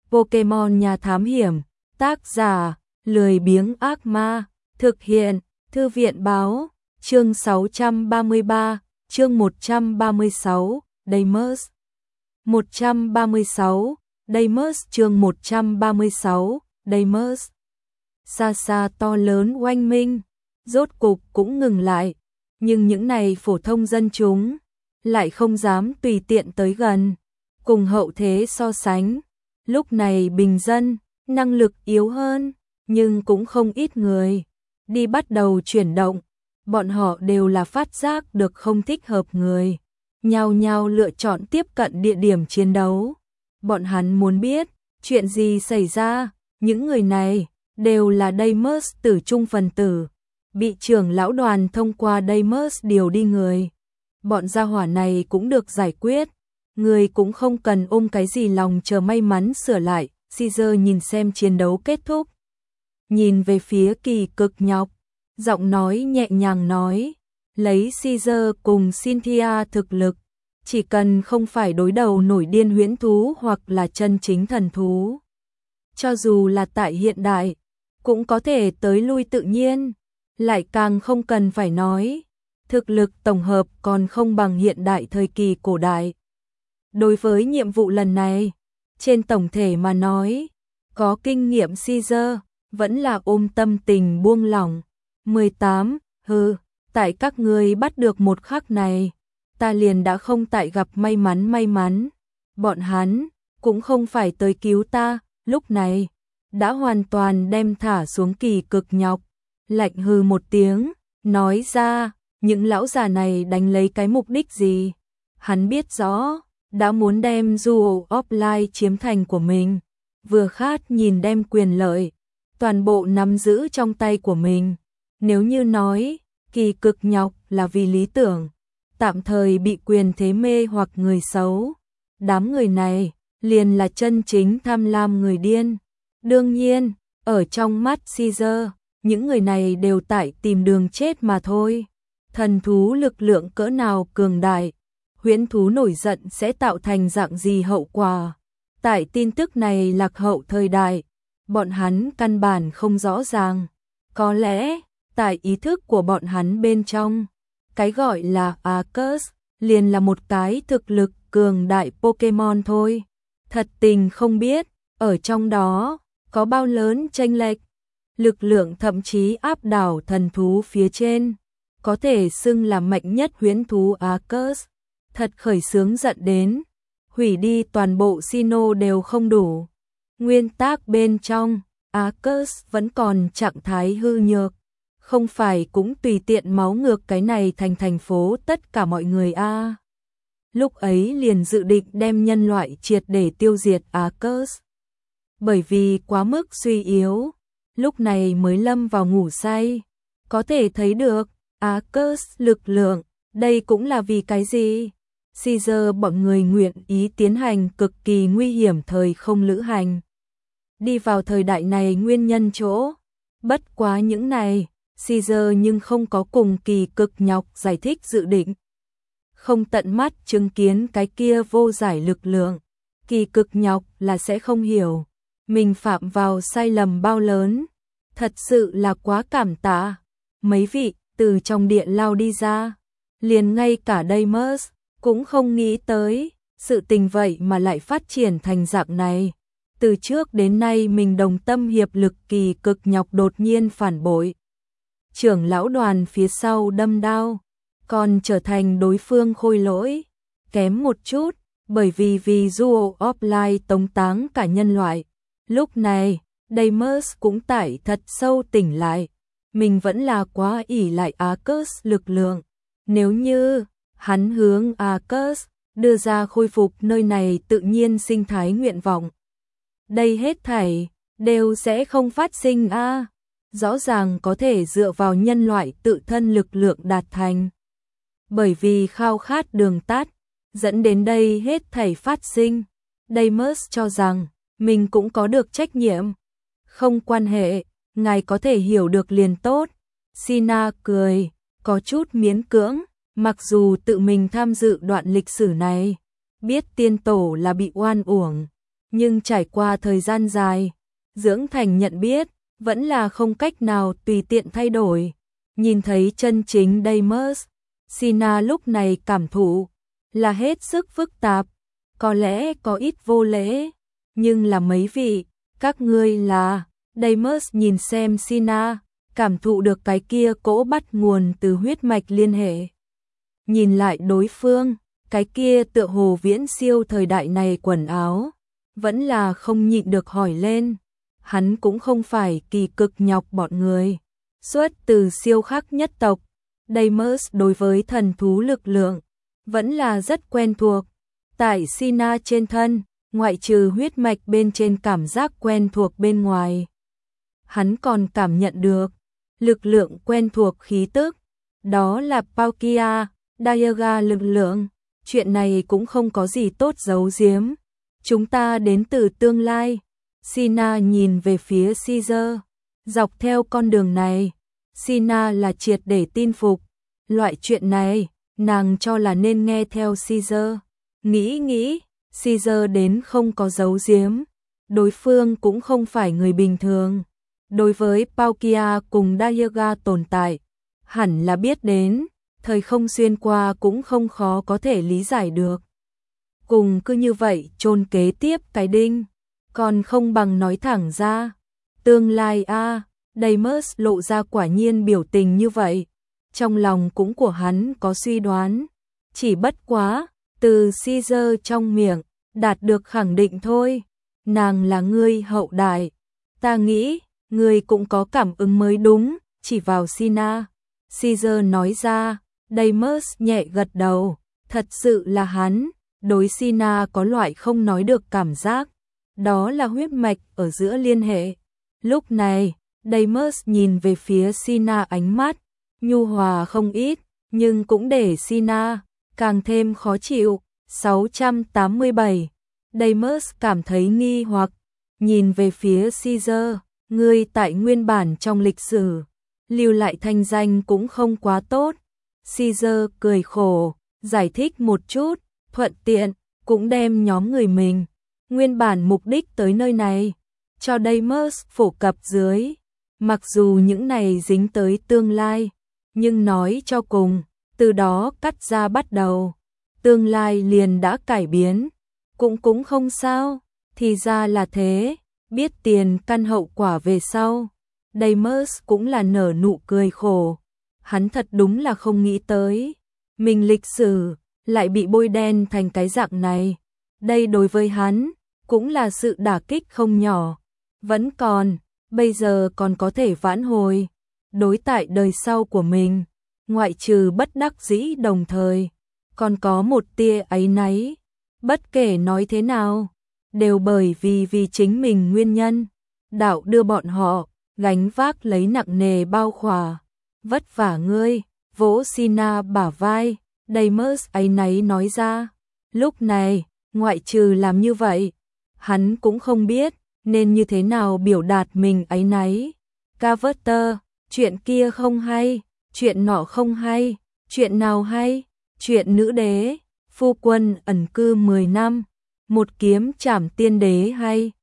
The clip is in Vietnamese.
Pokemon Nhà Thám Hiểm, tác giả, lười biếng ác ma, thực hiện, Thư viện báo, chương 633, chương 136, Deimos. 136, Deimos chương 136, Deimos. Xa xa to lớn oanh minh, rốt cục cũng ngừng lại, nhưng những này phổ thông dân chúng lại không dám tùy tiện tới gần. Cùng hậu thế so sánh, lúc này bình dân, năng lực yếu hơn, nhưng cũng không ít người đi bắt đầu chuyển động, bọn họ đều là phát giác được không thích hợp người, nhao nhao lựa chọn tiếp cận địa điểm chiến đấu. Bọn hắn muốn biết, chuyện gì xảy ra, những người này đều là Deimos tử trung phần tử, bị trưởng lão đoàn thông qua Deimos điều đi người. Bọn gia hỏa này cũng được giải quyết, người cũng không cần ôm cái gì lòng chờ may mắn sửa lại. Caesar nhìn xem chiến đấu kết thúc, nhìn về phía Kỳ Cực Nhọc, giọng nói nhẹ nhàng nói, lấy Caesar cùng Cynthia thực lực, chỉ cần không phải đối đầu nổi điên huyễn thú hoặc là chân chính thần thú, cho dù là tại hiện đại, cũng có thể tới lui tự nhiên, lại càng không cần phải nói, thực lực tổng hợp còn không bằng hiện đại thời kỳ cổ đại. Đối với nhiệm vụ lần này, trên tổng thể mà nói, có kinh nghiệm Caesar, vẫn là ôm tâm tình buông lỏng. 18, tại các ngươi bắt được một khắc này, ta liền đã không tại gặp may mắn. Bọn hắn, cũng không phải tới cứu ta, lúc này, đã hoàn toàn đem thả xuống Kỳ Cực Nhọc. Lạnh hừ một tiếng, nói ra, những lão già này đánh lấy cái mục đích gì? Hắn biết rõ, đã muốn đem Jewel of Light chiếm thành của mình, vừa khát nhìn đem quyền lợi, toàn bộ nắm giữ trong tay của mình. Nếu như nói, Kỳ Cực Nhọc là vì lý tưởng, tạm thời bị quyền thế mê hoặc người xấu, đám người này liền là chân chính tham lam người điên. Đương nhiên, ở trong mắt Caesar, những người này đều tại tìm đường chết mà thôi. Thần thú lực lượng cỡ nào cường đại, huyễn thú nổi giận sẽ tạo thành dạng gì hậu quả. Tại tin tức này lạc hậu thời đại, bọn hắn căn bản không rõ ràng. Có lẽ, tại ý thức của bọn hắn bên trong, cái gọi là Arceus liền là một cái thực lực cường đại Pokemon thôi. Thật tình không biết, ở trong đó, có bao lớn chênh lệch, lực lượng thậm chí áp đảo thần thú phía trên, có thể xưng là mạnh nhất huyễn thú Arceus. Thật khởi sướng giận đến, hủy đi toàn bộ Sinnoh đều không đủ. Nguyên tắc bên trong, Arceus vẫn còn trạng thái hư nhược, không phải cũng tùy tiện máu ngược cái này thành thành phố tất cả mọi người a. Lúc ấy liền dự định đem nhân loại triệt để tiêu diệt Arceus. Bởi vì quá mức suy yếu, lúc này mới lâm vào ngủ say. Có thể thấy được, Arceus lực lượng, đây cũng là vì cái gì? Caesar bọn người nguyện ý tiến hành cực kỳ nguy hiểm thời không lữ hành. Đi vào thời đại này nguyên nhân chỗ, bất quá những này, Caesar nhưng không có cùng Kỳ Cực Nhọc giải thích dự định. Không tận mắt chứng kiến cái kia vô giải lực lượng, Kỳ Cực Nhọc là sẽ không hiểu, mình phạm vào sai lầm bao lớn, thật sự là quá cảm tạ. Mấy vị từ trong địa lao đi ra, liền ngay cả Deimos cũng không nghĩ tới, sự tình vậy mà lại phát triển thành dạng này. Từ trước đến nay mình đồng tâm hiệp lực Kỳ Cực Nhọc đột nhiên phản bội. Trưởng lão đoàn phía sau đâm đao, còn trở thành đối phương khôi lỗi. Kém một chút, bởi vì Jewel of Light tống táng cả nhân loại. Lúc này, Deimos cũng tại thật sâu tỉnh lại. Mình vẫn là quá ỷ lại Arceus lực lượng. Nếu như hắn hướng Arceus đưa ra khôi phục nơi này tự nhiên sinh thái nguyện vọng, đây hết thảy đều sẽ không phát sinh a. Rõ ràng có thể dựa vào nhân loại tự thân lực lượng đạt thành. Bởi vì khao khát đường tắt, dẫn đến đây hết thảy phát sinh. Deimos cho rằng mình cũng có được trách nhiệm. Không quan hệ, ngài có thể hiểu được liền tốt. Sina cười, có chút miễn cưỡng, mặc dù tự mình tham dự đoạn lịch sử này, biết tiên tổ là bị oan uổng, nhưng trải qua thời gian dài, dưỡng thành nhận biết, vẫn là không cách nào tùy tiện thay đổi. Nhìn thấy chân chính Deimos, Sina lúc này cảm thụ là hết sức phức tạp, có lẽ có ít vô lễ, nhưng là mấy vị, các ngươi là. Deimos nhìn xem Sina, cảm thụ được cái kia cỗ bắt nguồn từ huyết mạch liên hệ. Nhìn lại đối phương, cái kia tựa hồ viễn siêu thời đại này quần áo, vẫn là không nhịn được hỏi lên. Hắn cũng không phải kỳ cực nhọc bọn người, xuất từ siêu khắc nhất tộc. Deimos đối với thần thú lực lượng, vẫn là rất quen thuộc. Tại Sina trên thân, ngoại trừ huyết mạch bên trên cảm giác quen thuộc bên ngoài, hắn còn cảm nhận được lực lượng quen thuộc khí tức, đó là Palkia, Dialga lực lượng. Chuyện này cũng không có gì tốt giấu giếm. Chúng ta đến từ tương lai. Sina nhìn về phía Caesar. Dọc theo con đường này, Sina là triệt để tin phục. Loại chuyện này, nàng cho là nên nghe theo Caesar. Nghĩ, Caesar đến không có giấu giếm. Đối phương cũng không phải người bình thường. Đối với Palkia cùng Dialga tồn tại, hẳn là biết đến, thời không xuyên qua cũng không khó có thể lý giải được. Cùng cứ như vậy chôn kế tiếp cái đinh, còn không bằng nói thẳng ra. Tương lai a, Deimos lộ ra quả nhiên biểu tình như vậy. Trong lòng cũng của hắn có suy đoán, chỉ bất quá, từ Caesar trong miệng, đạt được khẳng định thôi. Nàng là ngươi hậu đại, ta nghĩ, ngươi cũng có cảm ứng mới đúng, chỉ vào Sina. Caesar nói ra, Deimos nhẹ gật đầu, thật sự là hắn, đối Sina có loại không nói được cảm giác, đó là huyết mạch ở giữa liên hệ. Lúc này, Deimos nhìn về phía Sina ánh mắt, nhu hòa không ít, nhưng cũng để Sina càng thêm khó chịu. 687. Deimos cảm thấy nghi hoặc, nhìn về phía Caesar, ngươi tại nguyên bản trong lịch sử, lưu lại thanh danh cũng không quá tốt. Caesar cười khổ, giải thích một chút, thuận tiện, cũng đem nhóm người mình, nguyên bản mục đích tới nơi này, cho Deimos phổ cập dưới. Mặc dù những này dính tới tương lai, nhưng nói cho cùng, từ đó cắt ra bắt đầu, tương lai liền đã cải biến, cũng không sao, thì ra là thế, biết tiền căn hậu quả về sau. Deimos cũng là nở nụ cười khổ, hắn thật đúng là không nghĩ tới, mình lịch sử lại bị bôi đen thành cái dạng này. Đây đối với hắn, cũng là sự đả kích không nhỏ, vẫn còn, bây giờ còn có thể vãn hồi, đối tại đời sau của mình, ngoại trừ bất đắc dĩ đồng thời, còn có một tia áy náy, bất kể nói thế nào, đều bởi vì chính mình nguyên nhân, đạo đưa bọn họ, gánh vác lấy nặng nề bao khỏa, vất vả ngươi, vỗ Sina bả vai, Deimos áy náy nói ra, lúc này, ngoại trừ làm như vậy, hắn cũng không biết, nên như thế nào biểu đạt mình áy náy. Carver, chuyện kia không hay, chuyện nọ không hay, chuyện nào hay, chuyện nữ đế, phu quân ẩn cư 10 năm, một kiếm trảm tiên đế hay.